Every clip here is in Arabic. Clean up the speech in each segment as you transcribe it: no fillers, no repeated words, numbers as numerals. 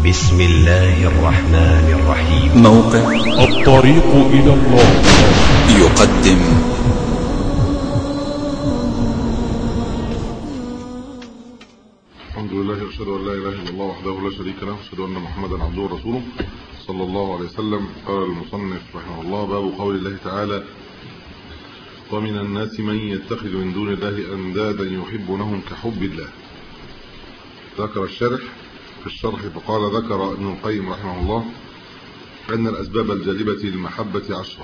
بسم الله الرحمن الرحيم. موقع الطريق إلى الله يقدم الحمد لله واشهد ان لا اله الا الله وحده لا شريك له واشهد ان محمدا عبده ورسوله صلى الله عليه وسلم. قال المصنف رحمه الله: باب قول الله تعالى: ومن الناس من يتخذ من دون الله اندادا يحبونهم كحب الله. ذكر الشرح في الشرح فقال: ذكر ابن القيم رحمه الله ان الاسباب الجالبه للمحبه 10.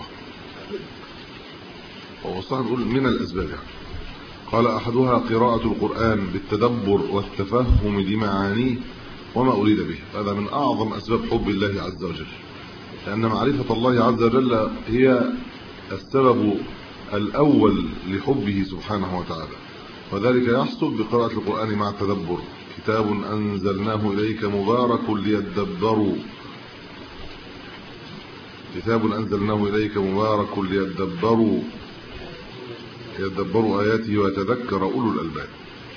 وصح نقول من الاسباب يعني. قال: احدها قراءه القران بالتدبر والتفهم لمعانيه وما اريد به. هذا من اعظم اسباب حب الله عز وجل، لان معرفه الله عز وجل هي السبب الاول لحبه سبحانه وتعالى، وذلك يحصل بقراءه القران مع التدبر. كتاب انزلناه اليك مبارك ليدبروا يدبروا آياته ويتذكر أولو الألباب.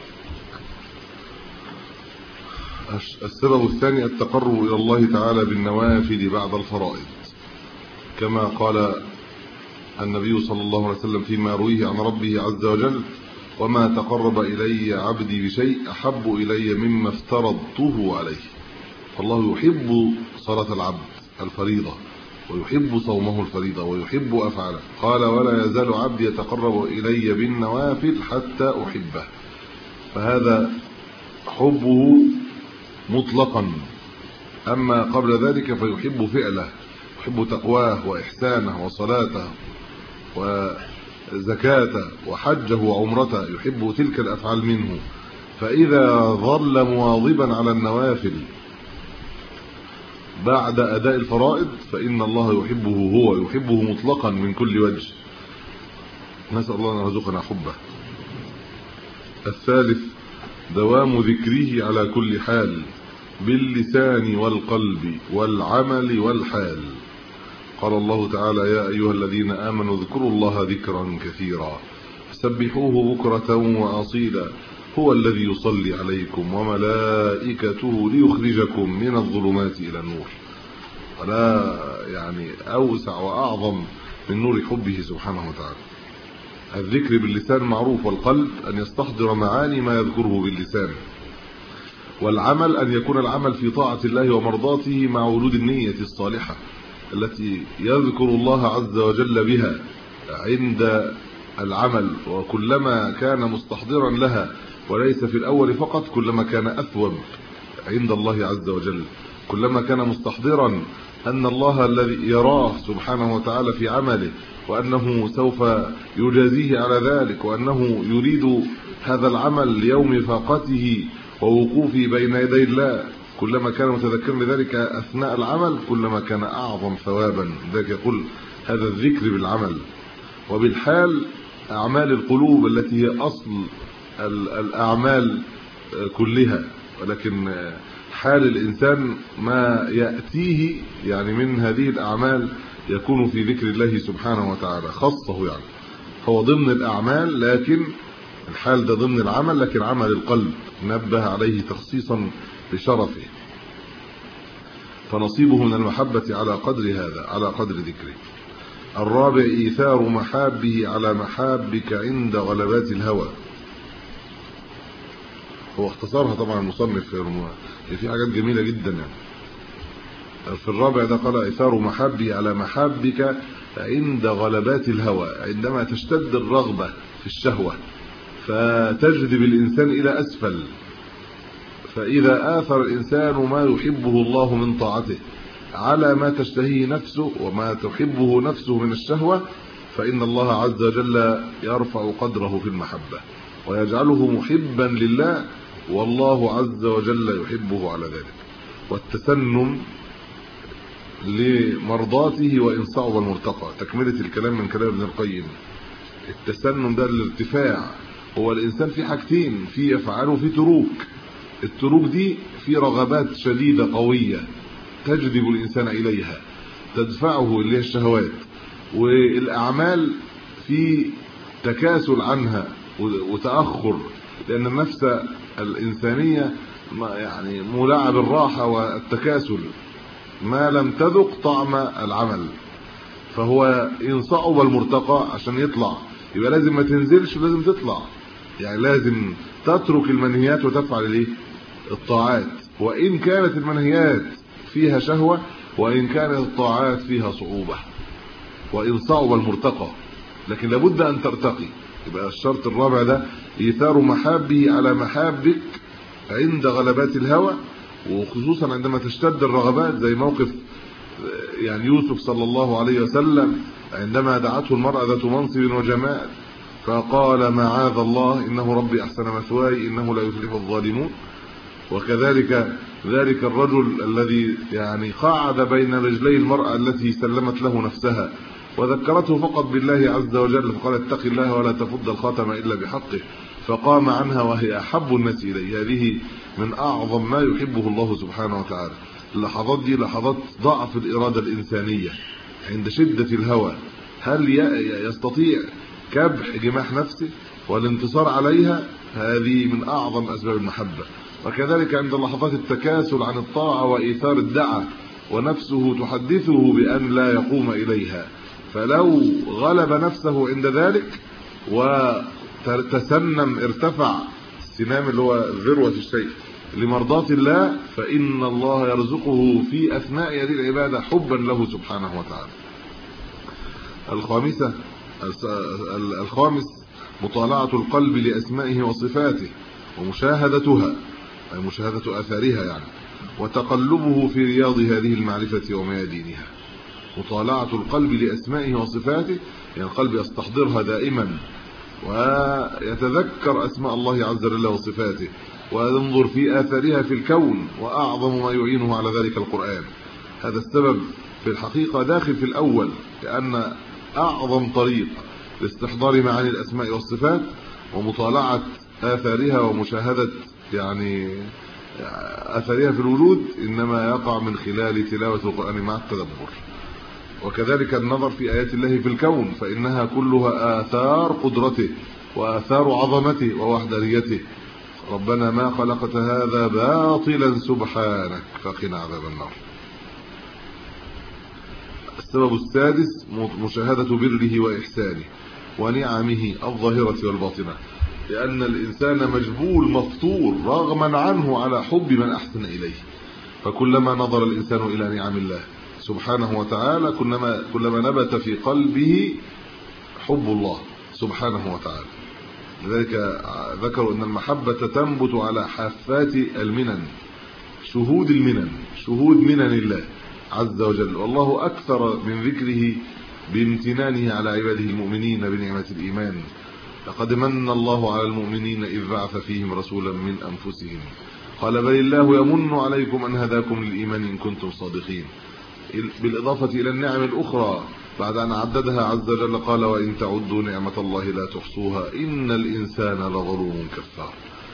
السبب الثاني التقرب إلى الله تعالى بالنوافل بعد الفرائض، كما قال النبي صلى الله عليه وسلم فيما رويه عن ربه عز وجل: وما تقرب إلي عبدي بشيء أحب إلي مما افترضته عليه. فالله يحب صلاة العبد الفريضة، ويحب صومه الفريضة، ويحب أفعاله. قال: ولا يزال عبدي يتقرب إلي بالنوافل حتى أحبه. فهذا حبه مطلقا. أما قبل ذلك فيحب فعله، يحب تقواه وإحسانه وصلاته وزكاته وحجه وعمرته، يحب تلك الأفعال منه. فإذا ظل مواظبا على النوافل بعد أداء الفرائض فإن الله يحبه مطلقا من كل وجه. نسأل الله أن يرزقنا حبه. الثالث دوام ذكره على كل حال باللسان والقلب والعمل والحال. قال الله تعالى: يا أيها الذين آمنوا اذكروا الله ذكرا كثيرا سبحوه بكرة وأصيلا هو الذي يصلي عليكم وملائكته ليخرجكم من الظلمات إلى النور. ولا يعني أوسع وأعظم من نور حبه سبحانه وتعالى. الذكر باللسان معروف، والقلب أن يستحضر معاني ما يذكره باللسان، والعمل أن يكون العمل في طاعة الله ومرضاته مع وجود النية الصالحة التي يذكر الله عز وجل بها عند العمل. وكلما كان مستحضرا لها وليس في الأول فقط كلما كان أثوب عند الله عز وجل. كلما كان مستحضرا أن الله الذي يراه سبحانه وتعالى في عمله، وأنه سوف يجازيه على ذلك، وأنه يريد هذا العمل ليوم فاقته ووقوفه بين يدي الله، كلما كان متذكرا لذلك أثناء العمل كلما كان أعظم ثوابا. ذلك يقول هذا الذكر بالعمل. وبالحال أعمال القلوب التي هي أصل الأعمال كلها، ولكن حال الإنسان ما يأتيه يعني من هذه الأعمال يكون في ذكر الله سبحانه وتعالى خاصه، يعني هو ضمن الأعمال لكن الحال ده ضمن العمل، لكن عمل القلب نبه عليه تخصيصا بشرفه. فنصيبه من المحبة على قدر هذا، على قدر ذكره. الرابع إيثار محابه على محابك عند غلبات الهوى. هو اختصارها طبعا المصنف في حاجات جميلة جدا يعني. في الرابع ده قال: إيثار محابه على محابك عند غلبات الهوى، عندما تشتد الرغبة في الشهوة فتجذب الإنسان إلى أسفل. فإذا آثر الإنسان ما يحبه الله من طاعته على ما تشتهيه نفسه وما تحبه نفسه من الشهوة، فإن الله عز وجل يرفع قدره في المحبة ويجعله محبا لله، والله عز وجل يحبه على ذلك. والتسنم لمرضاته وإن صعب المرتقى. تكملة الكلام من كلام ابن القيم. التسنم ده الارتفاع. هو الإنسان في حاجتين، في يفعله في تروك. التروك دي في رغبات شديدة قوية تجذب الإنسان إليها تدفعه إلى الشهوات، والأعمال في تكاسل عنها وتأخر، لأن النفس الإنسانية يعني مولعة بالراحة والتكاسل ما لم تذق طعم العمل. فهو إن صعب المرتقى عشان يطلع يبقى لازم ما تنزلش ولازم تطلع، يعني لازم تترك المنهيات وتفعل الايه الطاعات، وإن كانت المنهيات فيها شهوة وإن كانت الطاعات فيها صعوبة، وإن صعب المرتقى، لكن لابد أن ترتقي. يبقى الشرط الرابع ده إيثار محابه على محابك عند غلبات الهوى، وخصوصا عندما تشتد الرغبات، زي موقف يعني يوسف صلى الله عليه وسلم عندما دعته المرأة ذات منصب وجمال فقال معاذ الله إنه ربي أحسن مثواي إنه لا يفلح الظالمون. وكذلك ذلك الرجل الذي يعني قعد بين رجلي المرأة التي سلمت له نفسها وذكرته فقط بالله عز وجل فقال اتق الله ولا تفض الخاتم إلا بحقه، فقام عنها وهي أحب الناس إليه. هذه من أعظم ما يحبه الله سبحانه وتعالى. اللحظات دي لحظات ضعف الإرادة الإنسانية عند شدة الهوى، هل يستطيع كبح جماح نفسه والانتصار عليها؟ هذه من أعظم أسباب المحبة. وكذلك عند لحظات التكاسل عن الطاعة وإيثار الدعاء ونفسه تحدثه بأن لا يقوم إليها، فلو غلب نفسه عند ذلك وتسنم ارتفع السنام اللي هو ذروة الشيء لمرضاة الله، فإن الله يرزقه في أثناء هذه العبادة حبا له سبحانه وتعالى. الخامس مطالعة القلب لأسمائه وصفاته ومشاهدتها، أي مشاهدة آثارها يعني، وتقلبه في رياض هذه المعرفة وميادينها. مطالعة القلب لأسمائه وصفاته، يعني القلب يستحضرها دائما ويتذكر أسماء الله عز وجل وصفاته وينظر في آثارها في الكون، وأعظم ما يعينه على ذلك القرآن. هذا السبب في الحقيقة داخل في الأول، لأن أعظم طريق لاستحضار معاني الأسماء والصفات ومطالعة آثارها ومشاهدة يعني آثارها في الوجود إنما يقع من خلال تلاوة القرآن مع التدبر. وكذلك النظر في آيات الله في الكون، فإنها كلها آثار قدرته وآثار عظمته ووحدانيته. ربنا ما خلقت هذا باطلا سبحانك فقنا عذاب النار. السبب السادس مشاهدة بره وإحسانه ونعمه الظاهرة والباطنة، لأن الإنسان مجبول مفطور رغما عنه على حب من أحسن إليه، فكلما نظر الإنسان إلى نعم الله سبحانه وتعالى كلما نبت في قلبه حب الله سبحانه وتعالى. لذلك ذكروا أن المحبة تنبت على حافات المنن، شهود المنن، شهود منن الله عز وجل، والله أكثر من ذكره بامتنانه على عباده المؤمنين بنعمة الإيمان. لقد من الله على المؤمنين إذ بعث فيهم رسولا من أنفسهم قال بل الله يمن عليكم أن هداكم للإيمان إن كنتم صادقين، بالإضافة إلى النعم الأخرى بعد أن عددها عز وجل قال وإن تعدوا نعمة الله لا تحصوها إن الإنسان لظلوم كفار.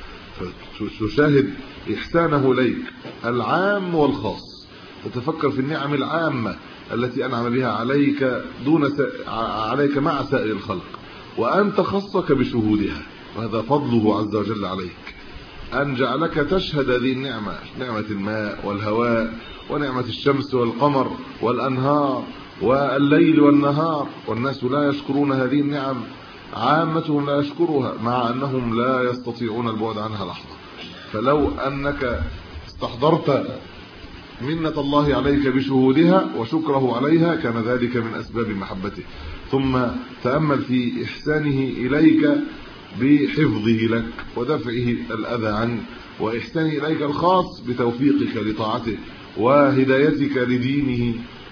فتشاهد إحسانه إليك العام والخاص، تتفكر في النعم العامة التي أنعم بها عليك عليك مع سائر الخلق، وأنت خصك بشهودها، وهذا فضله عز وجل عليك أن جعلك تشهد هذه النعمة، نعمة الماء والهواء ونعمة الشمس والقمر والأنهار والليل والنهار، والناس لا يشكرون هذه النعم، عامتهم لا يشكرها مع أنهم لا يستطيعون البعد عنها لحظة. فلو أنك استحضرت منة الله عليك بشهودها وشكره عليها كان ذلك من أسباب محبته. ثم تأمل في إحسانه إليك بحفظه لك ودفعه الأذى عنك، وإحسانه إليك الخاص بتوفيقك لطاعته وهدايتك لدينه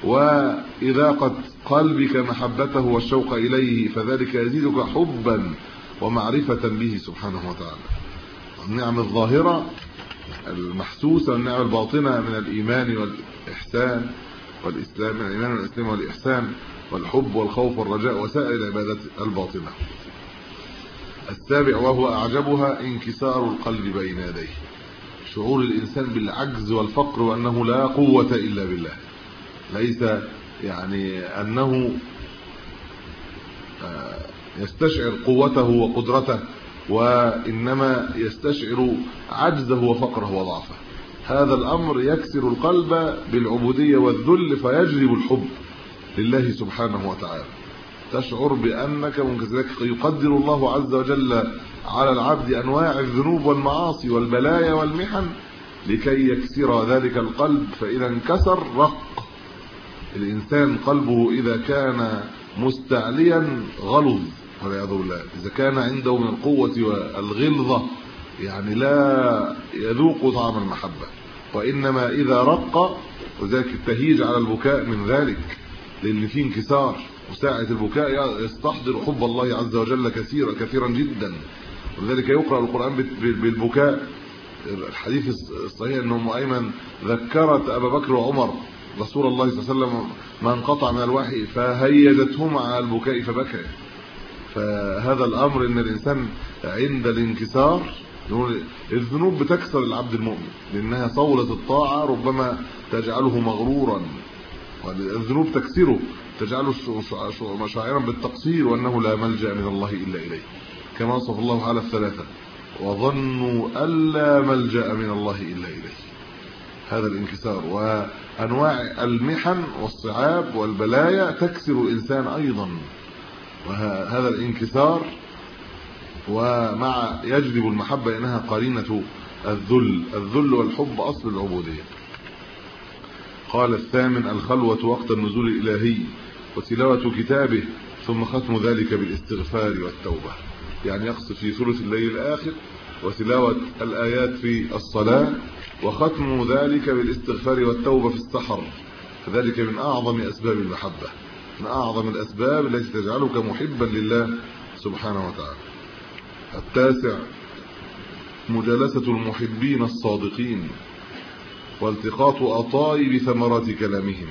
وإذاقة قلبك محبته والشوق إليه، فذلك يزيدك حبا ومعرفة به سبحانه وتعالى. النعم الظاهرة المحسوسة والنعم الباطنة من الإيمان والإحسان والإسلام، من الإيمان والإسلام والإحسان والحب والخوف والرجاء وسائر العبادات الباطنة. السابع وهو أعجبها انكسار القلب بين يديه، شعور الإنسان بالعجز والفقر وأنه لا قوة إلا بالله، ليس يعني أنه يستشعر قوته وقدرته وإنما يستشعر عجزه وفقره وضعفه. هذا الأمر يكسر القلب بالعبودية والذل فيجلب الحب لله سبحانه وتعالى. تشعر بأنك منكسر. يقدر الله عز وجل على العبد أنواع الذنوب والمعاصي والبلايا والمحن لكي يكسر ذلك القلب، فإذا انكسر رق. الإنسان قلبه إذا كان مستعليا غلظ والعياذ بالله، إذا كان عنده من القوة والغلظة يعني لا يذوق طعم المحبة، وإنما إذا رق، وذلك التهيج على البكاء من ذلك، لأن فيه انكسار، وساعة البكاء يستحضر حب الله عز وجل كثيرا جدا، ولذلك يقرأ القرآن بالبكاء. الحديث الصحيح أن أم أيمن ذكرت أبا بكر وعمر رسول الله صلى الله عليه وسلم ما انقطع من الوحي فهيجتهما على البكاء فبكى. فهذا الأمر أن الإنسان عند الانكسار، الذنوب بتكسر العبد المؤمن لأنها صولة الطاعة ربما تجعله مغرورا، والذنوب تكسره تجعله مشاعرا بالتقصير وأنه لا ملجأ من الله إلا إليه، كما وصف الله على الثلاثة وظنوا ألا ملجأ من الله إلا إليه. هذا الانكسار وأنواع المحن والصعاب والبلايا تكسر الإنسان أيضا، وهذا الانكسار ومع يجلب المحبة إنها قرينة الذل والحب أصل العبودية. قال الثامن: الخلوة وقت النزول الإلهي وتلاوة كتابه، ثم ختم ذلك بالاستغفار والتوبة. يعني يقصد في ثلث الليل الآخر وتلاوة الآيات في الصلاة، وختم ذلك بالاستغفار والتوبة في السحر، فذلك من أعظم أسباب المحبة، من أعظم الأسباب التي تجعلك محبا لله سبحانه وتعالى. التاسع: مجالسة المحبين الصادقين والتقاط أطايب ثمرات كلامهم.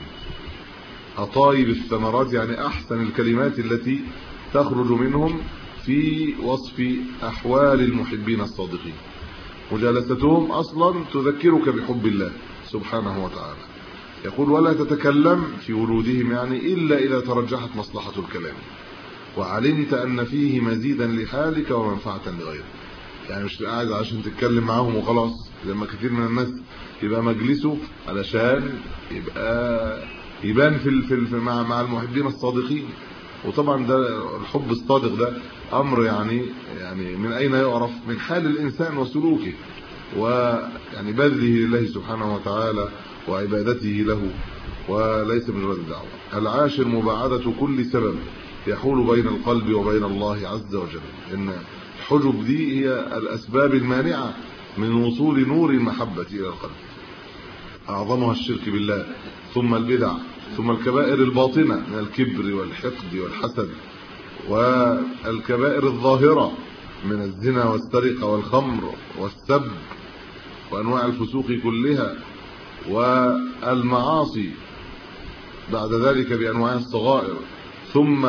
أطايب الثمرات يعني أحسن الكلمات التي تخرج منهم في وصف أحوال المحبين الصادقين. مجالستهم أصلا تذكرك بحب الله سبحانه وتعالى. يقول: ولا تتكلم في ولودهم يعني إلا إذا ترجحت مصلحة الكلام وعلمت أن فيه مزيدا لحالك ومنفعة لغيرك. يعني مش قاعد عشان تتكلم معاهم وخلاص، لما كثير من الناس يبقى مجلسه علشان يبقى يبان في مع المحبين الصادقين. وطبعا ده الحب الصادق ده امر يعني من اين يعرف؟ من حال الانسان وسلوكه، ويعني بذله لله سبحانه وتعالى وعبادته له، وليس مجرد دعوه. العاشر: مباعده كل سبب يحول بين القلب وبين الله عز وجل. ان الحجب دي هي الاسباب المانعه من وصول نور المحبه الى القلب. اعظمها الشرك بالله، ثم البدع، ثم الكبائر الباطنه من الكبر والحقد والحسد، والكبائر الظاهره من الزنا والسرقه والخمر والسب وانواع الفسوق كلها، والمعاصي بعد ذلك بانواع الصغائر، ثم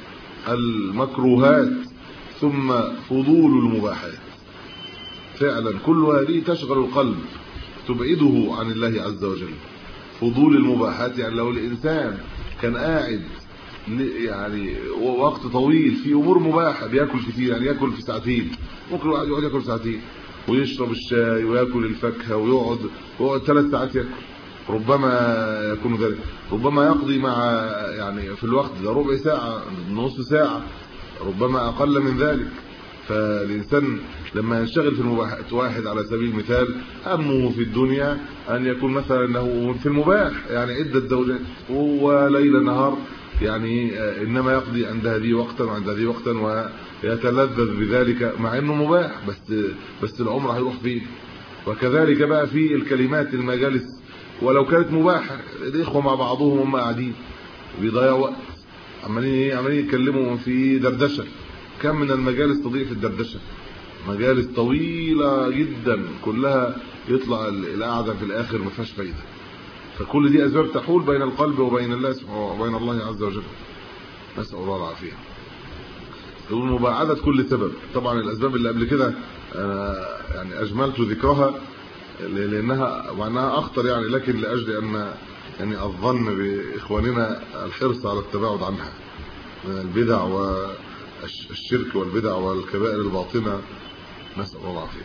المكروهات، ثم فضول المباحات. فعلا كل هذه تشغل القلب تبعده عن الله عز وجل. فضول المباحات يعني لو الانسان كان قاعد يعني وقت طويل في امور مباحه، بياكل كتير، يعني ياكل في ساعتين، ممكن واحد يقعد ياكل ساعتين ويشرب الشاي وياكل الفاكهه ويقعد 3 ساعات ياكل، ربما يكون ذلك، ربما يقضي مع يعني في الوقت ده ربع ساعه، نص ساعه، ربما اقل من ذلك. فالانسان لما ينشغل في المباحات، واحد على سبيل المثال همه في الدنيا ان يكون مثلا انه في المباح، يعني عده زوجات وليل نهار، يعني انما يقضي عند هذه وقتا وعند هذه وقتا ويتلذذ بذلك مع انه مباح، بس العمر هيروح فيه. وكذلك بقى في الكلمات، المجالس ولو كانت مباحه، الاخوه مع بعضهم هم قاعدين بيضيعوا وقت عمالين يتكلموا في دردشه. كم من المجالس تضيع الدردشه، مجالس طويله جدا كلها يطلع القعده في الاخر ما فيهاش فايده. فكل دي اسباب تحول بين القلب وبين الله سبحانه وبين الله عز وجل، نسال الله العافيه. يقول مباعده كل سبب. طبعا الاسباب اللي قبل كده يعني اجملت ذكرها لانها معناها اخطر يعني، لكن لاجل ان يعني الظن باخواننا الحرص على التباعد عنها من البدع الشرك والبدع والكبائر الباطنة، نسأل الله العافية.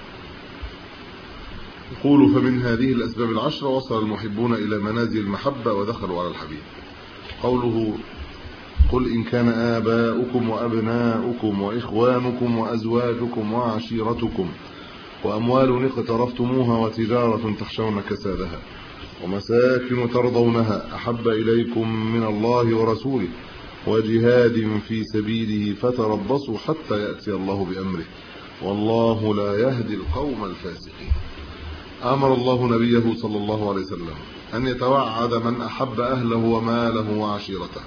يقول: فمن هذه الأسباب العشرة وصل المحبون إلى منازل المحبة ودخلوا على الحبيب. قوله: قل إن كان آباؤكم وأبناؤكم وإخوانكم وأزواجكم وعشيرتكم وأموال اقترفتموها وتجارة تخشون كسادها ومساكن ترضونها أحب إليكم من الله ورسوله وجهاد في سبيله فتربصوا حتى يأتي الله بأمره والله لا يهدي القوم الفاسقين. أمر الله نبيه صلى الله عليه وسلم أن يتوعد من أحب أهله وماله وعشيرته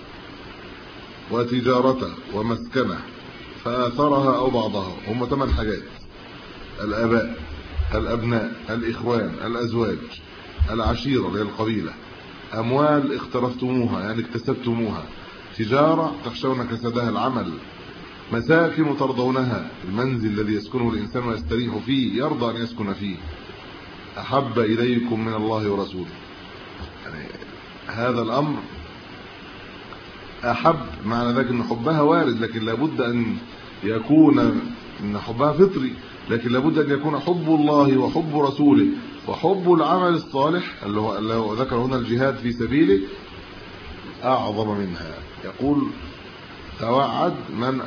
وتجارته ومسكنه فآثرها أو بعضها. هم 8 حاجات: الآباء، الأبناء، الإخوان، الأزواج، العشيرة اللي هي القبيلة، أموال اقترفتموها يعني اكتسبتموها، تجارة تخشون كسادها العمل، مساكن ترضونها المنزل الذي يسكنه الإنسان ويستريح فيه يرضى أن يسكن فيه، أحب إليكم من الله ورسوله. يعني هذا الأمر أحب، معنى ذلك أن حبها وارد، لكن لابد أن يكون أن حبها فطري، لكن لابد أن يكون حب الله وحب رسوله وحب العمل الصالح اللي هو ذكر هنا الجهاد في سبيله أعظم منها. يقول: توعد من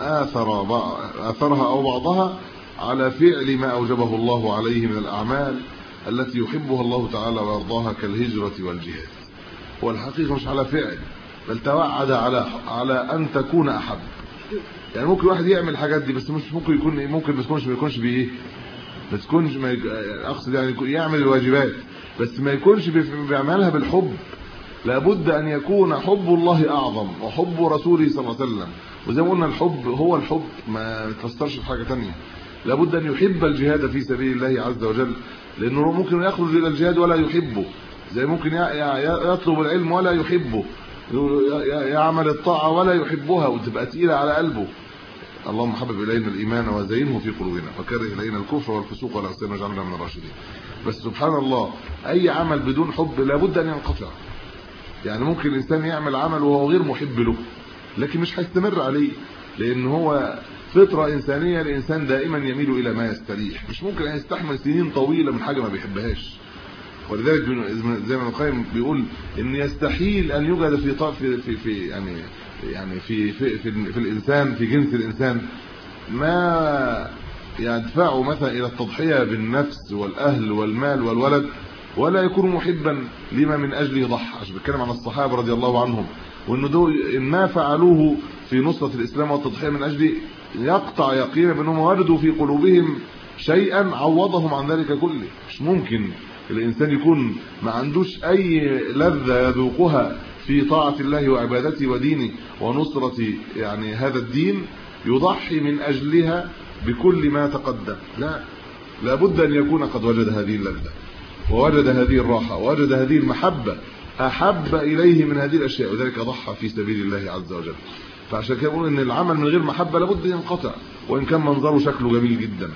آثرها أو بعضها على فعل ما أوجبه الله عليه من الأعمال التي يحبها الله تعالى ويرضاها كالهجرة والجهاد. والحقيقة مش على فعل، بل توعد على أن تكون أحب. يعني ممكن واحد يعمل الحاجات دي بس مش ممكن يكون، ممكن ما يكونش بايه، ما تكونش، اقصد يعني يعمل الواجبات بس ما يكونش بيعملها بالحب. لابد ان يكون حب الله اعظم وحب رسوله صلى الله عليه وسلم. وزي ما قلنا الحب هو الحب، ما يتفسرش في حاجه ثانيه. لابد ان يحب الجهاد في سبيل الله عز وجل، لانه ممكن يخرج الى الجهاد ولا يحبه، زي ممكن يطلب العلم ولا يحبه، يعمل الطاعه ولا يحبها وتبقى ثقيله على قلبه. اللهم حبب الينا الايمان وزينه في قلوبنا وكره الينا الكفر والفسوق والعصيان واجعلنا من الراشدين. بس سبحان الله اي عمل بدون حب لابد ان ينقطع. يعني ممكن الانسان يعمل عمل وهو غير محب له لكن مش هيستمر عليه، لان هو فطره انسانيه، الانسان دائما يميل الى ما يستريح، مش ممكن يستحمل سنين طويله من حاجه ما بيحبهاش. ولذلك زي ما القيم بيقول ان يستحيل ان يوجد في يعني في الانسان، في جنس الانسان ما يدفعه مثلا الى التضحيه بالنفس والاهل والمال والولد ولا يكون محبا لما من اجله ضحى. عشان بيتكلم عن الصحابه رضي الله عنهم، وانه دول ما فعلوه في نصره الاسلام والتضحيه من اجله يقطع يقينا بانهم وجدوا في قلوبهم شيئا عوضهم عن ذلك كله. مش ممكن الانسان يكون ما عندوش اي لذة يذوقها في طاعة الله وعبادته ودينه ونصرة يعني هذا الدين يضحي من اجلها بكل ما تقدم. لا، لابد ان يكون قد وجد هذه اللذة ووجد هذه الراحة ووجد هذه المحبة احب اليه من هذه الاشياء، وذلك ضحى في سبيل الله عز وجل. فعشان كده بقول ان العمل من غير محبة لابد ينقطع، وان كان منظره شكله جميل جدا.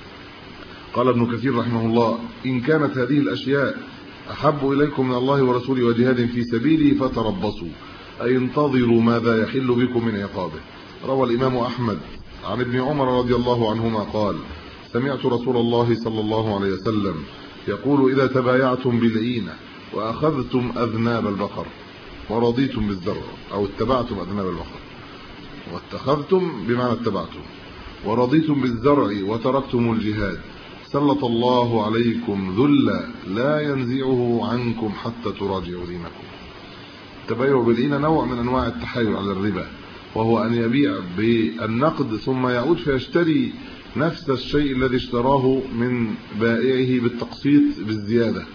قال ابن كثير رحمه الله: إن كانت هذه الأشياء أحب إليكم من الله ورسوله وجهاد في سبيله فتربصوا، أي انتظروا ماذا يحل بكم من عقابه. روى الإمام أحمد عن ابن عمر رضي الله عنهما قال: سمعت رسول الله صلى الله عليه وسلم يقول: إذا تبايعتم بالعينة وأخذتم أذناب البقر ورضيتم بالزرع، أو اتبعتم أذناب البقر، واتخذتم بمعنى اتبعتم، ورضيتم بالزرع وتركتم الجهاد، سلط الله عليكم ذلا لا ينزعه عنكم حتى تراجعوا دينكم. التبايع بالعينة نوع من انواع التحايل على الربا، وهو ان يبيع بالنقد ثم يعود فيشتري نفس الشيء الذي اشتراه من بائعه بالتقسيط بالزيادة،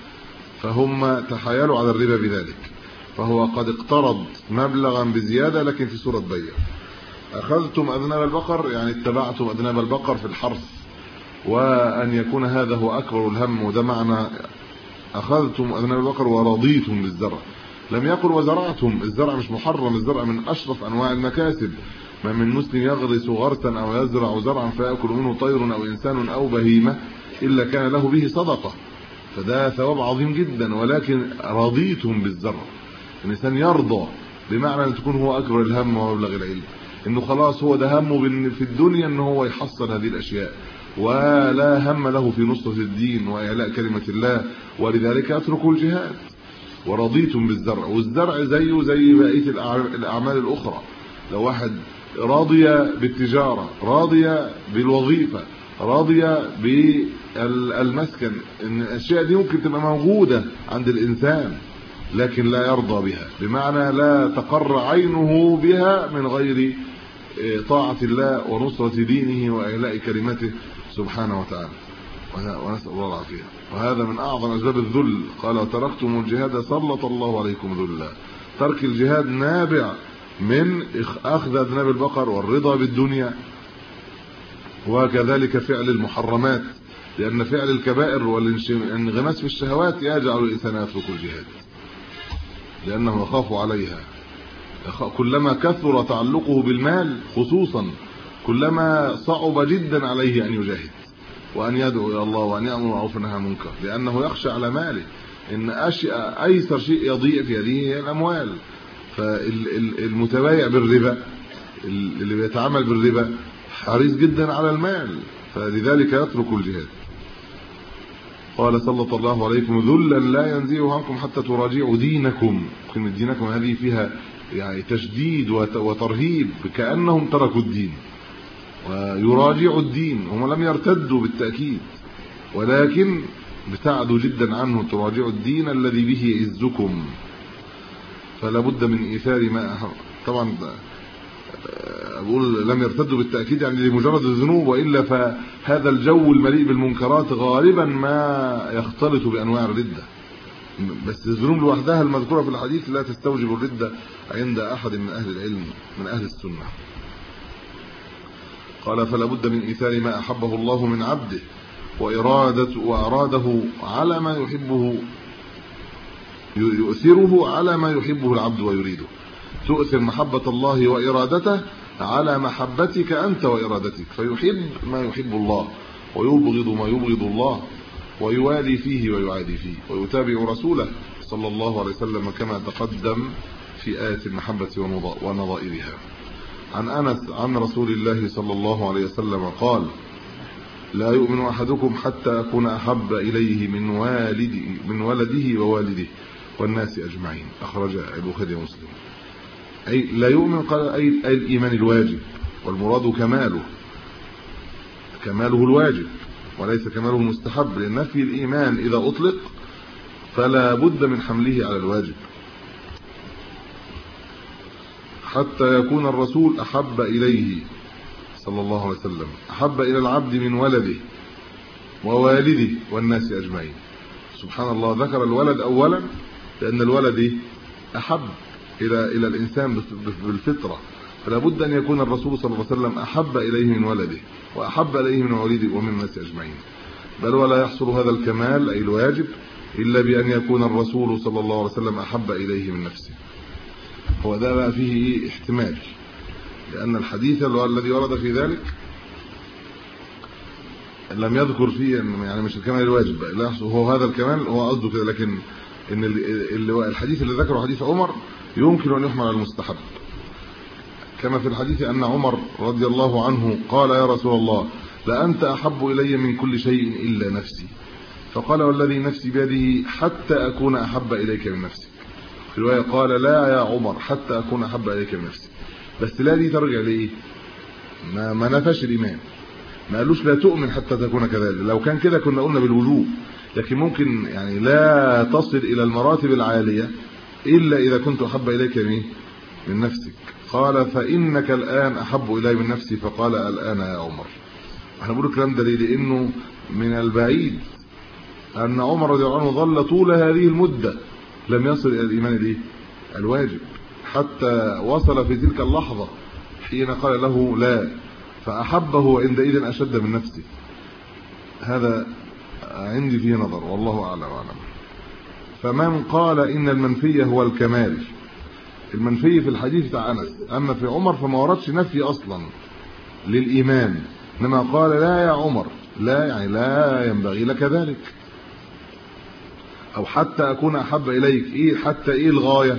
فهم تحايلوا على الربا بذلك، فهو قد اقترض مبلغا بزيادة لكن في صورة بيع. اخذتم اذناب البقر يعني اتبعتم اذناب البقر في الحرث، وأن يكون هذا هو أكبر الهم، وده معنى أخذتم أذناب البقر ورضيتم بالزرع. لم يقل وزرعتم. الزرع مش محرم، الزرع من أشرف أنواع المكاسب. ما من مسلم يغرس غرسا أو يزرع زرعا فيأكل منه طير أو إنسان أو بهيمة إلا كان له به صدقة، فده ثواب عظيم جدا. ولكن رضيتم بالزرع، الإنسان يرضى بمعنى أن تكون هو أكبر الهم ومبلغ العلم. انه خلاص هو ده همه في الدنيا ان هو يحصل هذه الاشياء، ولا هم له في نصرة الدين واعلاء كلمة الله، ولذلك اتركوا الجهاد. ورضيتم بالزرع، والزرع زيه زي بقيه الاعمال الاخرى. لو واحد راضي بالتجاره، راضي بالوظيفه، راضي بالمسكن، ان الاشياء دي ممكن تبقى موجوده عند الانسان لكن لا يرضى بها، بمعنى لا تقر عينه بها من غير طاعه الله ونصره دينه واعلاء كلمته سبحانه وتعالى، ونسأل الله العافية. وهذا من أعظم أسباب الذل. قال وتركتم الجهاد سلط الله عليكم ذلا. ترك الجهاد نابع من أخذ أذناب البقر والرضا بالدنيا، وكذلك فعل المحرمات، لأن فعل الكبائر والانغماس في الشهوات يجعل الإنسان يترك الجهاد لأنه يخاف عليها. كلما كثر تعلقه بالمال خصوصا كلما صعب جدا عليه أن يجاهد وأن يدعو إلى الله وأن يأمر بالمعروف وينهى عن المنكر، لأنه يخشى على ماله، إن أيسر شيء يضيع في يده هي الأموال. فالمتبايع بالربا، اللي بيتعامل بالربا، حريص جدا على المال، فلذلك يترك الجهاد. قال سلط الله عليكم ذلا لا ينزعه عنكم حتى تراجعوا دينكم. كلمة دينكم هذه فيها يعني تشديد وترهيب، كأنهم تركوا الدين ويراجعوا الدين. هم لم يرتدوا بالتأكيد، ولكن ابتعدوا جدا عنه. تراجعوا الدين الذي به عزكم، فلا بد من إيثار ما طبعا أقول لم يرتدوا بالتأكيد يعني لمجرد الذنوب، وإلا فهذا الجو المليء بالمنكرات غالبا ما يختلط بأنواع الردة، بس الذنوب لوحدها المذكورة في الحديث لا تستوجب الردة عند أحد من أهل العلم من أهل السنة. قال فلا بد من إيثار ما أحبه الله من عبده وأراده على ما يحبه، يؤثره على ما يحبه العبد ويريده. تؤثر محبة الله وإرادته على محبتك أنت وإرادتك، فيحب ما يحب الله ويبغض ما يبغض الله، ويوالي فيه ويعادي فيه، ويتابع رسوله صلى الله عليه وسلم كما تقدم في آية المحبة ونظائرها. عن أنس عن رسول الله صلى الله عليه وسلم قال لا يؤمن أحدكم حتى أكون أحب إليه من ولده ووالده والناس أجمعين. أخرج البخاري ومسلم. أي لا يؤمن قال أي الإيمان الواجب، والمراد كماله الواجب وليس كماله المستحب، لأن نفي الإيمان إذا أطلق فلا بد من حمله على الواجب. حتى يكون الرسول أحب إليه صلى الله عليه وسلم، أحب إلى العبد من ولده ووالده والناس أجمعين. سبحان الله، ذكر الولد أولا لأن الولد أحب إلى الإنسان بالفطرة، فلا بد أن يكون الرسول صلى الله عليه وسلم أحب إليه من ولده وأحب إليه من والده ومن الناس أجمعين. بل ولا يحصل هذا الكمال أي الواجب إلا بأن يكون الرسول صلى الله عليه وسلم أحب إليه من نفسه. هو ده بقى فيه احتمال، لأن الحديث الذي ورد في ذلك لم يذكر فيه يعني مش الكمال الواجب بقى، لا يحصل هو هذا الكمال، هو قصده كده، لكن ان الحديث اللي ذكره حديث عمر يمكن ان يحمل على المستحب، كما في الحديث ان عمر رضي الله عنه قال يا رسول الله لأنت أحب إلي من كل شيء إلا نفسي، فقال والذي نفسي بيده حتى أكون أحب إليك من نفسك. في رواية قال لا يا عمر حتى أكون أحب إليك من نفسي، بس لا دي ترجع لإيه؟ ما نفش الإيمان، ما قالوش لا تؤمن حتى تكون كذلك، لو كان كده كنا قلنا بالوجوب، لكن ممكن يعني لا تصل إلى المراتب العالية إلا إذا كنت أحب إليك من نفسك. قال فإنك الآن أحب إلي من نفسي، فقال الآن يا عمر. احنا بنقول الكلام ده ليه؟ لأنه من البعيد أن عمر رضي الله عنه ظل طول هذه المدة لم يصل إلى الإيمان الواجب، حتى وصل في تلك اللحظة حين قال له لا، فأحبه عندئذ أشد من نفسه. هذا عندي فيه نظر والله أعلم وأعلم. فمن قال إن المنفي هو الكمال، المنفي في الحديث بتاع أنس، أما في عمر فما وردش نفي أصلا للإيمان، إنما قال لا يا عمر، لا يعني لا ينبغي لك ذلك، أو حتى أكون أحب إليك. إيه حتى إيه الغاية؟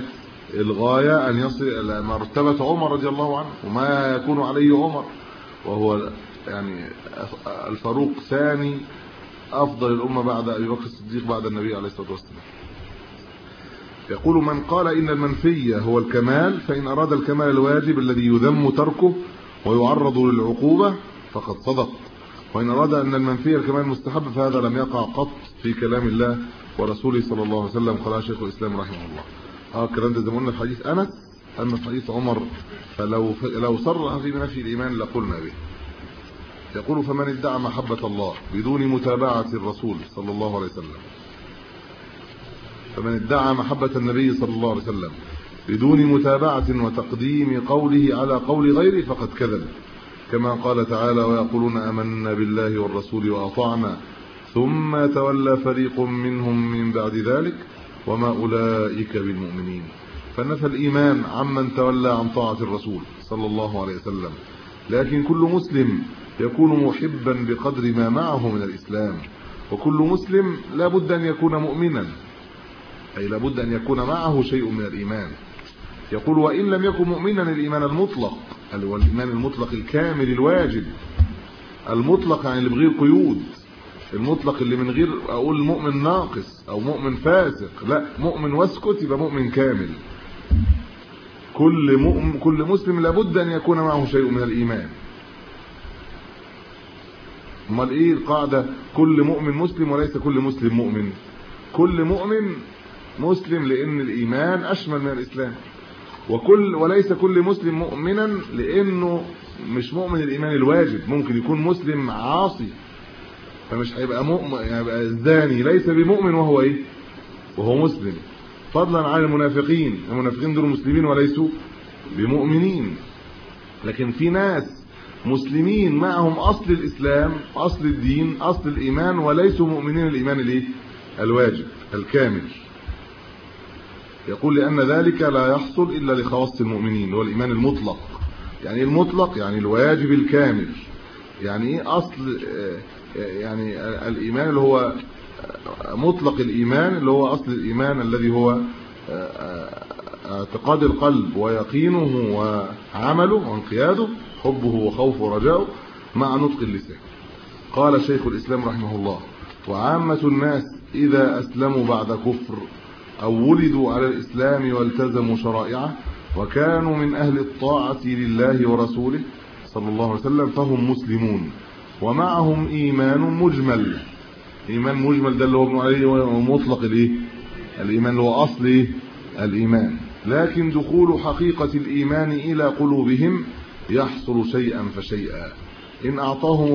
الغاية أن يصل إلى مرتبة عمر رضي الله عنه وما يكون عليه عمر، وهو يعني الفاروق ثاني أفضل الأمة بعد أبي بكر الصديق بعد النبي عليه الصلاة والسلام. يقول: من قال إن المنفي هو الكمال فإن أراد الكمال الواجب الذي يذم تركه ويعرض للعقوبة فقد صدق، وإن أراد أن المنفي الكمال المستحب فهذا لم يقع قط في كلام الله ورسوله صلى الله عليه وسلم. قال شيخ الإسلام رحمه الله. الكلام ده زي ما قلنا في حديث أنس، أما في حديث عمر فلو صرح في نفي الإيمان لقلنا به. يقول: فمن ادعى محبة الله بدون متابعة الرسول صلى الله عليه وسلم، فمن ادعى محبة النبي صلى الله عليه وسلم بدون متابعة وتقديم قوله على قول غيره فقد كذب، كما قال تعالى: ويقولون آمنا بالله والرسول وأطعنا ثم تولى فريق منهم من بعد ذلك وما أولئك بالمؤمنين. فنفى الإيمان عمن تولى عن طاعة الرسول صلى الله عليه وسلم. لكن كل مسلم يكون محبا بقدر ما معه من الإسلام، وكل مسلم لا بد أن يكون مؤمنا، أي لا بد أن يكون معه شيء من الإيمان. يقول: وإن لم يكن مؤمنا الإيمان المطلق، الإيمان المطلق الكامل الواجب، المطلق يعني اللي بغير قيود، المطلق اللي من غير أقول مؤمن ناقص أو مؤمن فاسق، لا، مؤمن واسكت يبقى مؤمن كامل. كل مسلم لابد أن يكون معه شيء من الإيمان. امال ايه القاعده؟ كل مؤمن مسلم وليس كل مسلم مؤمن. كل مؤمن مسلم لان الايمان اشمل من الاسلام، وليس كل مسلم مؤمنا لانه مش مؤمن الايمان الواجب. ممكن يكون مسلم عاصي فمش هيبقى مؤمن، يعني يبقى الزاني ليس بمؤمن وهو ايه؟ وهو مسلم. فضلا عن المنافقين، المنافقين دول مسلمين وليسوا بمؤمنين. لكن في ناس مسلمين معهم اصل الاسلام، اصل الدين، اصل الايمان، وليسوا مؤمنين الايمان الايه؟ الواجب الكامل. يقول: لان ذلك لا يحصل الا لخواص المؤمنين، هو الايمان المطلق. يعني المطلق يعني الواجب الكامل. يعني ايه اصل؟ يعني الايمان اللي هو مطلق الايمان، اللي هو اصل الايمان الذي هو اعتقاد القلب ويقينه وعمله وانقياده، حبه وخوفه ورجاؤه مع نطق اللسان. قال شيخ الإسلام رحمه الله: وعامة الناس إذا أسلموا بعد كفر أو ولدوا على الإسلام والتزموا شرائعه وكانوا من أهل الطاعة لله ورسوله صلى الله عليه وسلم فهم مسلمون ومعهم إيمان مجمل. إيمان مجمل ده اللي هو عليه مطلق الإيمان اللي هو أصل الإيمان. لكن دخول حقيقة الإيمان إلى قلوبهم يحصل شيئا فشيئا إن أعطاهم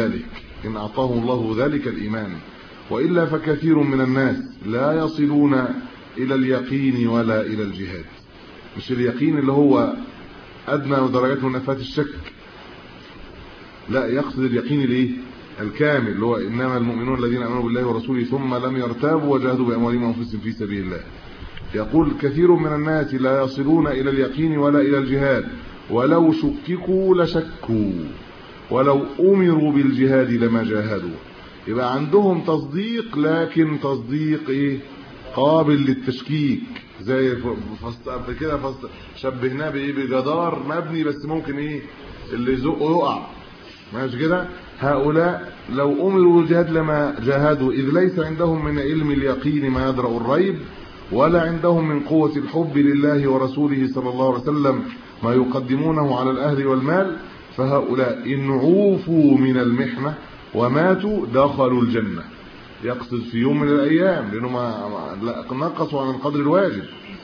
الله ذلك الإيمان، وإلا فكثير من الناس لا يصلون إلى اليقين ولا إلى الجهاد. مش اليقين اللي هو أدنى درجات من نفات الشك، لا، يقصد اليقين الكامل اللي هو إنما المؤمنون الذين آمنوا بالله ورسوله ثم لم يرتابوا وجاهدوا بأموالهم وأنفسهم في سبيل الله. يقول: كثير من الناس لا يصلون إلى اليقين ولا إلى الجهاد، ولو شككوا لشكوا، ولو أمروا بالجهاد لما جاهدوا. يبقى عندهم تصديق، لكن تصديق قابل للتشكيك، زي قبل كده شبهناه بجدار مبني بس ممكن اللي يزقه يقع، ماشي كده. هؤلاء لو أمروا بالجهاد لما جاهدوا، إذ ليس عندهم من علم اليقين ما يدرأ الريب، ولا عندهم من قوة الحب لله ورسوله صلى الله عليه وسلم ما يقدمونه على الأهل والمال. فهؤلاء إن عوفوا من المحنة وماتوا دخلوا الجنة. يقصد في يوم من الأيام، لأنه ما نقصوا عن القدر الواجب.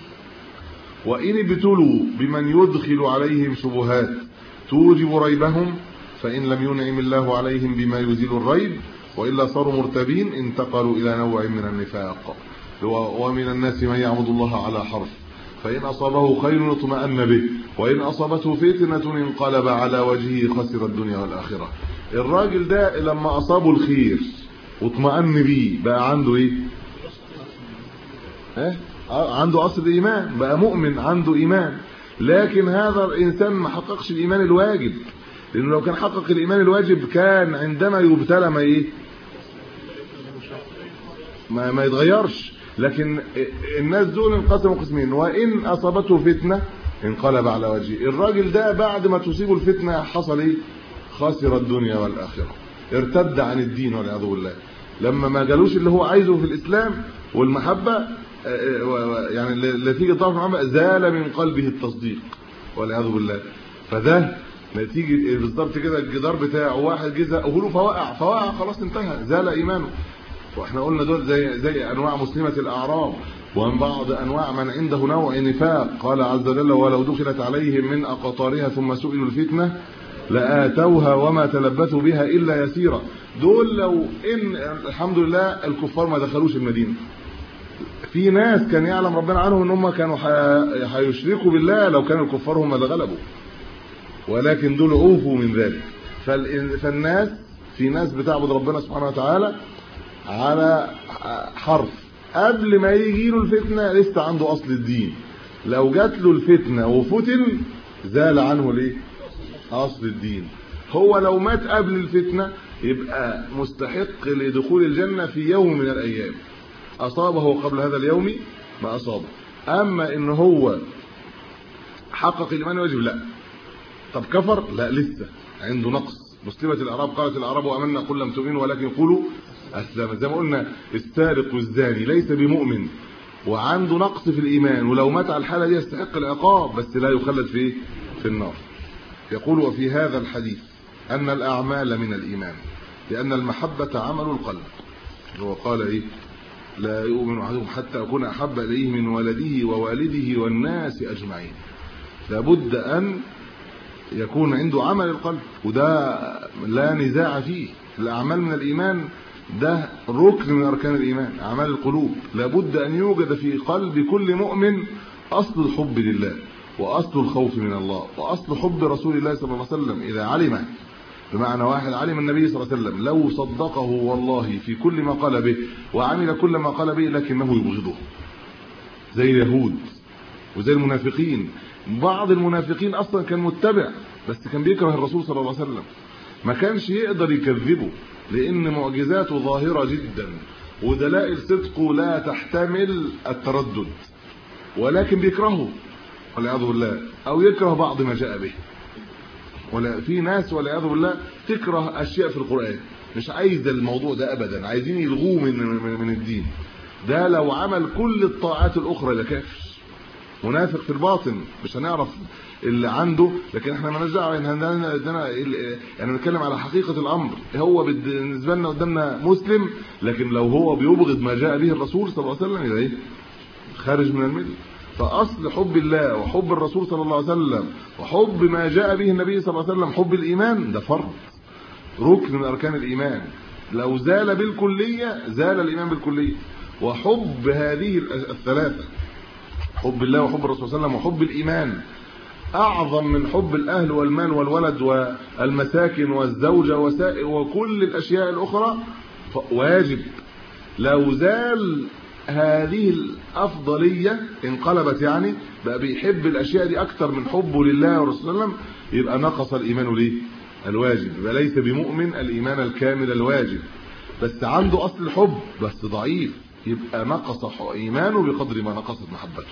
وإن ابتلوا بمن يدخل عليهم شبهات توجب ريبهم، فإن لم ينعم الله عليهم بما يزيل الريب وإلا صاروا مرتبين انتقلوا إلى نوع من النفاق. ومن الناس من يعبد الله على حرف، فإن أصابه خير اطمأن به وإن أصابته فتنة انقلب على وجهه خسر الدنيا والآخرة. الراجل ده لما أصابه الخير واطمأن به بقى عنده عنده أصل إيمان، بقى مؤمن عنده إيمان. لكن هذا الإنسان ما حققش الإيمان الواجب، لأنه لو كان حقق الإيمان الواجب كان عندما يبتلى ما يتغيرش. لكن الناس دول انقسموا قسمين، وان اصابته فتنه انقلب على وجهه. الراجل ده بعد ما تصيبه الفتنه حصل ايه؟ خسر الدنيا والاخره، ارتد عن الدين والعياذ بالله. لما ما جالوش اللي هو عايزه في الاسلام والمحبه، يعني نتيجه ضعف المحبه زال من قلبه التصديق والعياذ بالله. فده نتيجه بالظبط كده الجدار بتاعه واحد جزء له فوقع خلاص انتهى، زال ايمانه. واحنا قلنا دول زي انواع مسلمه الاعراب، ومن بعض انواع من عنده نوع نفاق. قال عز وجل: ولو دخلت عليهم من اقطارها ثم سئلوا الفتنه لآتوها وما تلبثوا بها الا يسيرا. دول لو ان الحمد لله الكفار ما دخلوش المدينه، في ناس كان يعلم ربنا عنهم ان هم كانوا هيشركوا بالله لو كانوا الكفار هم اللي غلبوا، ولكن دول عوفوا من ذلك. فالناس في ناس بتعبد ربنا سبحانه وتعالى على حرف، قبل ما يجي له الفتنه لسه عنده اصل الدين. لو جات له الفتنه وفتن زال عنه ليه؟ اصل الدين. هو لو مات قبل الفتنه يبقى مستحق لدخول الجنه في يوم من الايام، اصابه قبل هذا اليوم ما اصابه. اما ان هو حقق الايمان واجب لا. طب كفر؟ لا، لسه عنده نقص. مسلمه الاعراب قالت الاعراب امنا قل لم تؤمنوا ولكن قولوا اسلمنا. زي ما قلنا السارق والزاني ليس بمؤمن وعنده نقص في الايمان، ولو مات على الحاله دي يستحق العقاب بس لا يخلد في النار. يقول: وفي هذا الحديث ان الاعمال من الايمان لان المحبه عمل القلب. هو قال ايه؟ لا يؤمن احدكم حتى اكون احب اليه من ولده ووالده والناس اجمعين. لابد ان يكون عنده عمل القلب، وده لا نزاع فيه. الاعمال من الايمان ده ركن من اركان الايمان، اعمال القلوب. لابد ان يوجد في قلب كل مؤمن اصل الحب لله، واصل الخوف من الله، واصل حب رسول الله صلى الله عليه وسلم. اذا علم، بمعنى واحد علم النبي صلى الله عليه وسلم لو صدقه والله في كل ما قال به وعمل كل ما قال به لكنه يبغضه، زي اليهود وزي المنافقين. بعض المنافقين اصلا كان متبع بس كان بيكره الرسول صلى الله عليه وسلم، ما كانش يقدر يكذبه لان معجزاته ظاهره جدا ودلائل صدقه لا تحتمل التردد، ولكن بيكرهه والعياذ بالله، او يكره بعض ما جاء به. ولا في ناس والعياذ بالله تكره اشياء في القران، مش عايز الموضوع ده ابدا، عايزين يلغوه من الدين. ده لو عمل كل الطاعات الاخرى لكافر، منافق في الباطن. مش هنعرف اللي عنده، لكن احنا ما نرجع يعني نتكلم على حقيقه الامر. هو بالنسبه لنا قدامنا مسلم، لكن لو هو بيبغض ما جاء به الرسول صلى الله عليه وسلم يبقى ايه؟ خارج من المله. فاصل حب الله وحب الرسول صلى الله عليه وسلم وحب ما جاء به النبي صلى الله عليه وسلم، حب الايمان، ده فرض ركن من اركان الايمان. لو زال بالكليه زال الايمان بالكليه. وحب هذه الثلاثه، حب الله وحب الرسول صلى الله عليه وسلم وحب الايمان، اعظم من حب الاهل والمال والولد والمساكن والزوجه وكل الاشياء الاخرى. واجب لو زال هذه الافضليه انقلبت، يعني بقى بيحب الاشياء دي اكتر من حبه لله ورسوله صلى الله عليه وسلم، يبقى نقص الايمان ليه؟ الواجب. يبقى ليس بمؤمن الايمان الكامل الواجب، بس عنده اصل الحب بس ضعيف، يبقى نقص ايمانه بقدر ما نقصت محبته.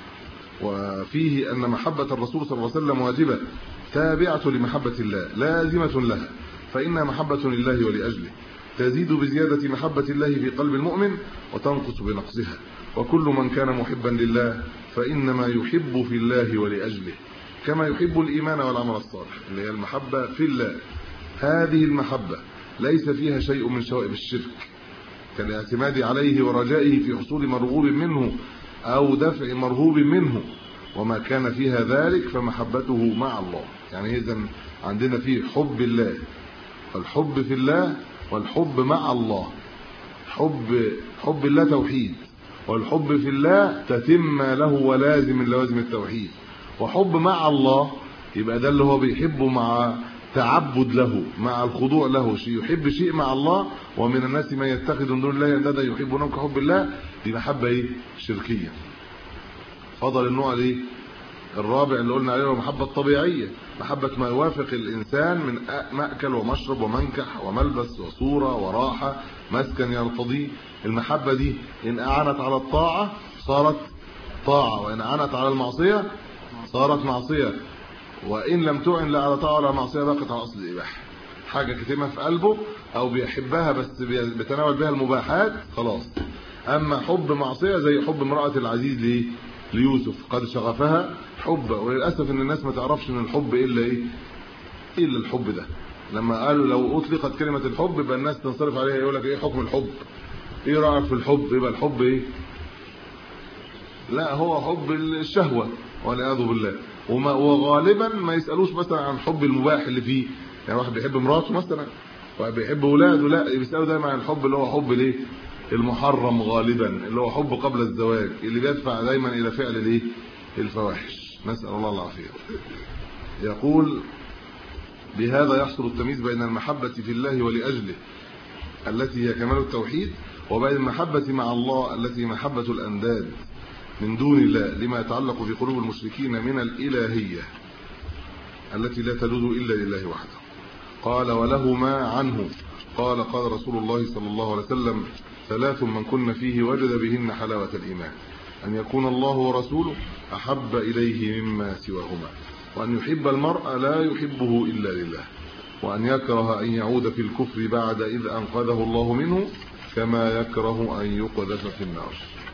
وفيه ان محبه الرسول صلى الله عليه وسلم واجبه تابعه لمحبه الله لازمه لها، فانها محبه لله ولاجله، تزيد بزياده محبه الله في قلب المؤمن وتنقص بنقصها. وكل من كان محبا لله فانما يحب في الله ولاجله، كما يحب الايمان والعمل الصالح، اللي هي المحبه في الله. هذه المحبه ليس فيها شيء من شوائب الشرك، كالاعتماد عليه ورجائه في حصول مرغوب منه او دفع مرهوب منه، وما كان فيها ذلك فمحبته مع الله. يعني اذا عندنا فيه حب الله، الحب في الله والحب مع الله. حب الله توحيد، والحب في الله تتم له ولازم من لوازم التوحيد. وحب مع الله يبقى ده اللي هو بيحبه مع تعبد له، مع الخضوع له. شيء يحب شيء مع الله، ومن الناس من يتخذ من دون الله اندادا يحبونهم كحب الله، دي محبه ايه؟ شركيه. فضل النوع الايه؟ الرابع اللي قلنا عليه المحبه الطبيعيه، محبه ما يوافق الانسان من ماكل ومشرب ومنكح وملبس وصوره وراحه مسكن يرتضيه. المحبه دي ان اعانت على الطاعه صارت طاعه، وان اعانت على المعصيه صارت معصيه، وان لم تعن لا على طاعه ولا معصيه بقت على اصل الاباحه. حاجه كتمها في قلبه او بيحبها بس بيتناول بها المباحات خلاص. اما حب معصيه زي حب امراه العزيز ليوسف، قد شغفها حبا، وللاسف ان الناس ما تعرفش ان الحب الا الحب ده. لما قالوا لو اطلقت كلمه الحب يبقى الناس تنصرف عليها، يقول لك ايه حكم الحب، ايه رايك في الحب، يبقى الحب ايه؟ لا، هو حب الشهوه والعياذ بالله. وغالبا ما يسالوش مثلا عن حب المباح اللي فيه، يعني واحد بيحب مراته مثلا، واحد بيحب اولاده، لا بيسالوا دايما عن الحب اللي هو حب المحرم غالبا، اللي هو حب قبل الزواج، اللي بيدفع دايما الى فعل الفواحش، نسال الله العافيه. يقول بهذا يحصل التمييز بين المحبه في الله ولاجله التي هي كمال التوحيد، وبين المحبه مع الله التي محبه الانداد من دون الله، لما يتعلق في قلوب المشركين من الالهيه التي لا تجوز الا لله وحده. قال ولهما عنه قال قال رسول الله صلى الله عليه وسلم: ثلاث من كن فيه وجد بهن حلاوة الإيمان: أن يكون الله ورسوله أحب إليه مما سواهما، وأن يحب المرء لا يحبه إلا لله، وأن يكره أن يعود في الكفر بعد إذ أنقذه الله منه، كما يكره أن يقذف في النار.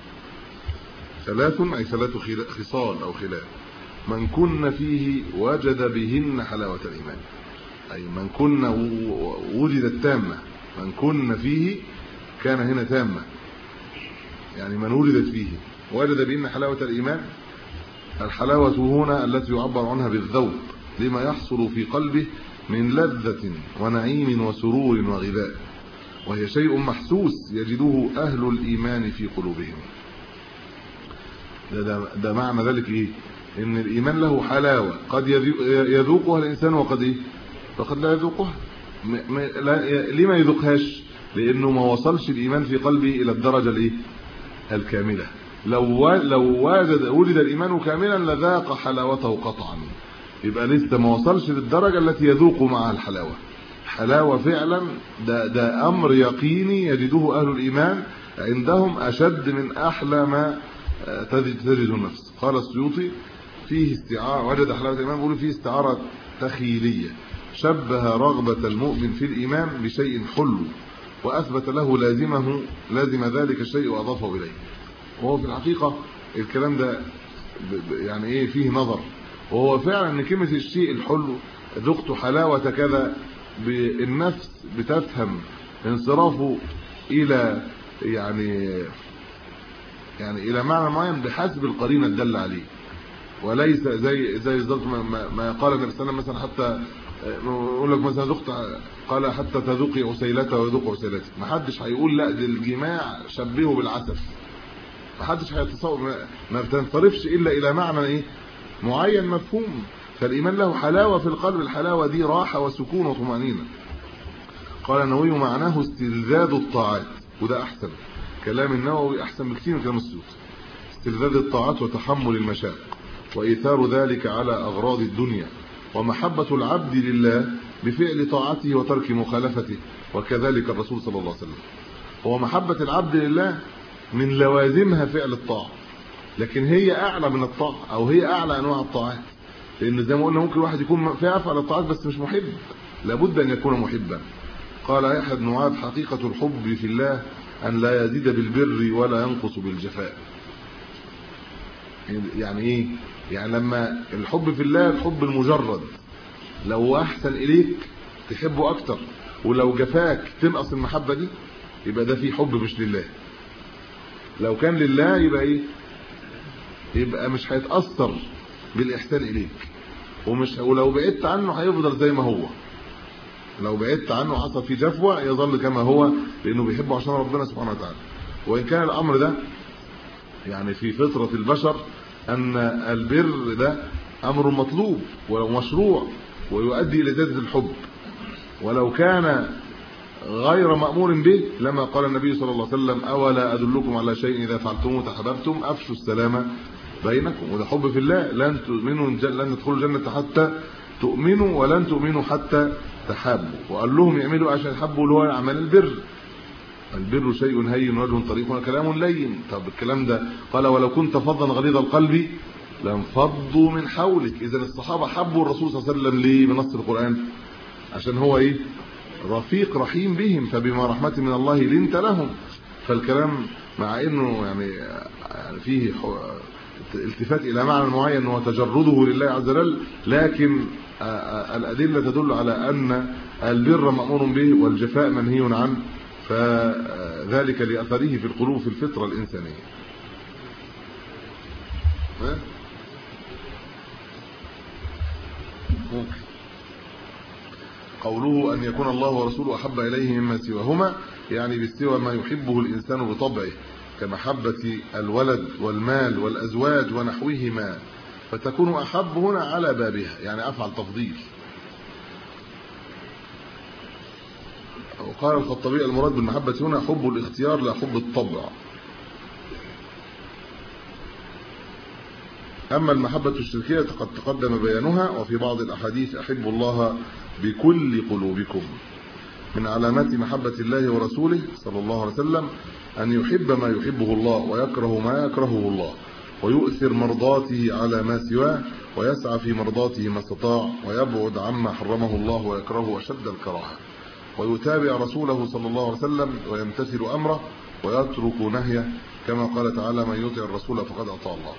ثلاث أي ثلاث خصال أو خلال، من كن فيه وجد بهن حلاوة الإيمان، أي من كن وجدت تامة، من كن فيه كان هنا تامة، يعني من ولدت فيه وجد بهن حلاوة الإيمان. الحلاوة هنا التي يعبر عنها بالذوق لما يحصل في قلبه من لذة ونعيم وسرور وغذاء، وهي شيء محسوس يجده أهل الإيمان في قلوبهم. ده معنى ذلك إيه؟ إن الإيمان له حلاوة قد يذوقها الإنسان وقد لا يذوقها. ليه ما يذوقهاش؟ لأنه ما وصلش الإيمان في قلبه إلى الدرجة الكاملة. لو ولد الإيمان كاملا لذاق حلاوته قطعا، يبقى لسه ما وصلش للدرجة التي يذوق معها الحلاوة. حلاوة فعلا ده أمر يقيني يجده أهل الإيمان عندهم أشد من أحلى ما تجد النفس. قال السيوطي فيه استعارة، وجد حلاوة الإيمان بيقول فيه استعارة تخيلية، شبه رغبة المؤمن في الإيمان بشيء حلو وأثبت له لازم ذلك الشيء وأضافه إليه. وهو في الحقيقة الكلام ده يعني إيه فيه نظر، وهو فعلا ان كلمه الشيء الحلو ذقت حلاوه كذا بالنفس بتفهم انصرافه الى يعني الى معنى معين بحسب القرينه الداله عليه، وليس زي بالظبط ما قال النبي صلى الله عليه وسلم مثلا حتى يقول لك مثلا ذقت، قال حتى تذوقي عسيلته ويذوق عسيلتي. ما حدش هيقول لا ده الجماع شبهه بالعسل، ما حدش هيتصور، ما بتنصرفش الا الى معنى ايه معين مفهوم. فالايمان له حلاوه في القلب، الحلاوه دي راحه وسكون وطمانينه. قال النووي معناه استلذاذ الطاعات، وده احسن كلام النووي، احسن بكثير من كلام السيوطي. استلذاذ الطاعات وتحمل المشاق وايثار ذلك على اغراض الدنيا، ومحبه العبد لله بفعل طاعته وترك مخالفته، وكذلك الرسول صلى الله عليه وسلم. هو محبه العبد لله من لوازمها فعل الطاعه، لكن هي اعلى من الطاعه، او هي اعلى انواع الطاعات، لان زي ما قلنا ممكن واحد يكون في افعال الطاعات بس مش محب، لابد ان يكون محبا. قال يحيى بن معاذ حقيقه الحب في الله ان لا يزيد بالبر ولا ينقص بالجفاء. يعني ايه؟ يعني لما الحب في الله الحب المجرد، لو احسن اليك تحبه اكتر، ولو جفاك تنقص المحبه دي، يبقى ده في حب مش لله. لو كان لله يبقى ايه؟ يبقى مش هيتاثر بالاحسان اليك، ولو بعدت عنه هيفضل زي ما هو. لو بعدت عنه حصل فيه جفوه يظل كما هو، لانه بيحبه عشان ربنا سبحانه وتعالى. وان كان الامر ده يعني في فطره البشر ان البر ده امر مطلوب ومشروع ويؤدي الى زياده الحب، ولو كان غير مأمور به لما قال النبي صلى الله عليه وسلم: اولا ادلكم على شيء اذا فعلتموه تحببتم افشوا السلام بينكم، وده حب في الله. لن تدخلوا الجنة حتى تؤمنوا ولن تؤمنوا حتى تحابوا. وقال لهم يعملوا عشان يحبوا اللي هو اعمال البر. البر شيء هين وجه طريق وكلام لين. طب الكلام ده قال ولو كنت فظا غليظ القلب لانفضوا من حولك. اذا الصحابه حبوا الرسول صلى الله عليه وسلم ليه بنص القرآن؟ عشان هو ايه؟ رفيق رحيم بهم، فبما رحمة من الله لنت لهم. فالكلام مع انه يعني فيه التفات الى معنى معين وتجرده لله عز وجل، لكن الادله تدل على ان البر مأمور به والجفاء منهي عنه، فذلك لاثره في القلوب في الفطره الانسانيه. قوله ان يكون الله ورسوله احب اليه مما سواهما، يعني بالسوى ما يحبه الانسان بطبعه كمحبه الولد والمال والازواج ونحوهما، فتكون احب هنا على بابها، يعني افعل تفضيل. وقال الخطابي المراد بالمحبه هنا حب الاختيار لا حب الطبع. اما المحبه الشركيه قد تقدم بيانها، وفي بعض الاحاديث احبوا الله بكل قلوبكم. من علامات محبه الله ورسوله صلى الله عليه وسلم ان يحب ما يحبه الله ويكره ما يكرهه الله، ويؤثر مرضاته على ما سواه، ويسعى في مرضاته ما استطاع، ويبعد عما حرمه الله ويكرهه اشد الكراهه، ويتابع رسوله صلى الله عليه وسلم ويمتثل امره ويترك نهيه، كما قال تعالى من يطع الرسول فقد اطاع الله.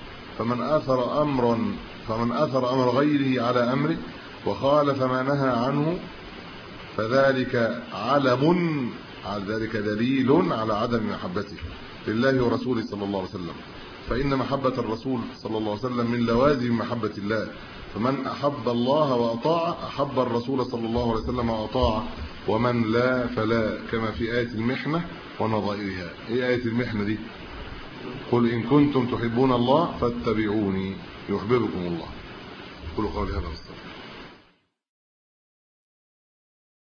فمن اثر امر غيره على امره وخالف ما نهى عنه فذلك علم على ذلك دليل على عدم محبته لله ورسوله صلى الله عليه وسلم. فإن محبة الرسول صلى الله عليه وسلم من لوازم محبة الله، فمن أحب الله وأطاع أحب الرسول صلى الله عليه وسلم وأطاع، ومن لا فلا، كما في آية المحنة ونظائرها. ايه آية المحنة دي؟ قل إن كنتم تحبون الله فاتبعوني يحببكم الله. قولوا قولي هذا.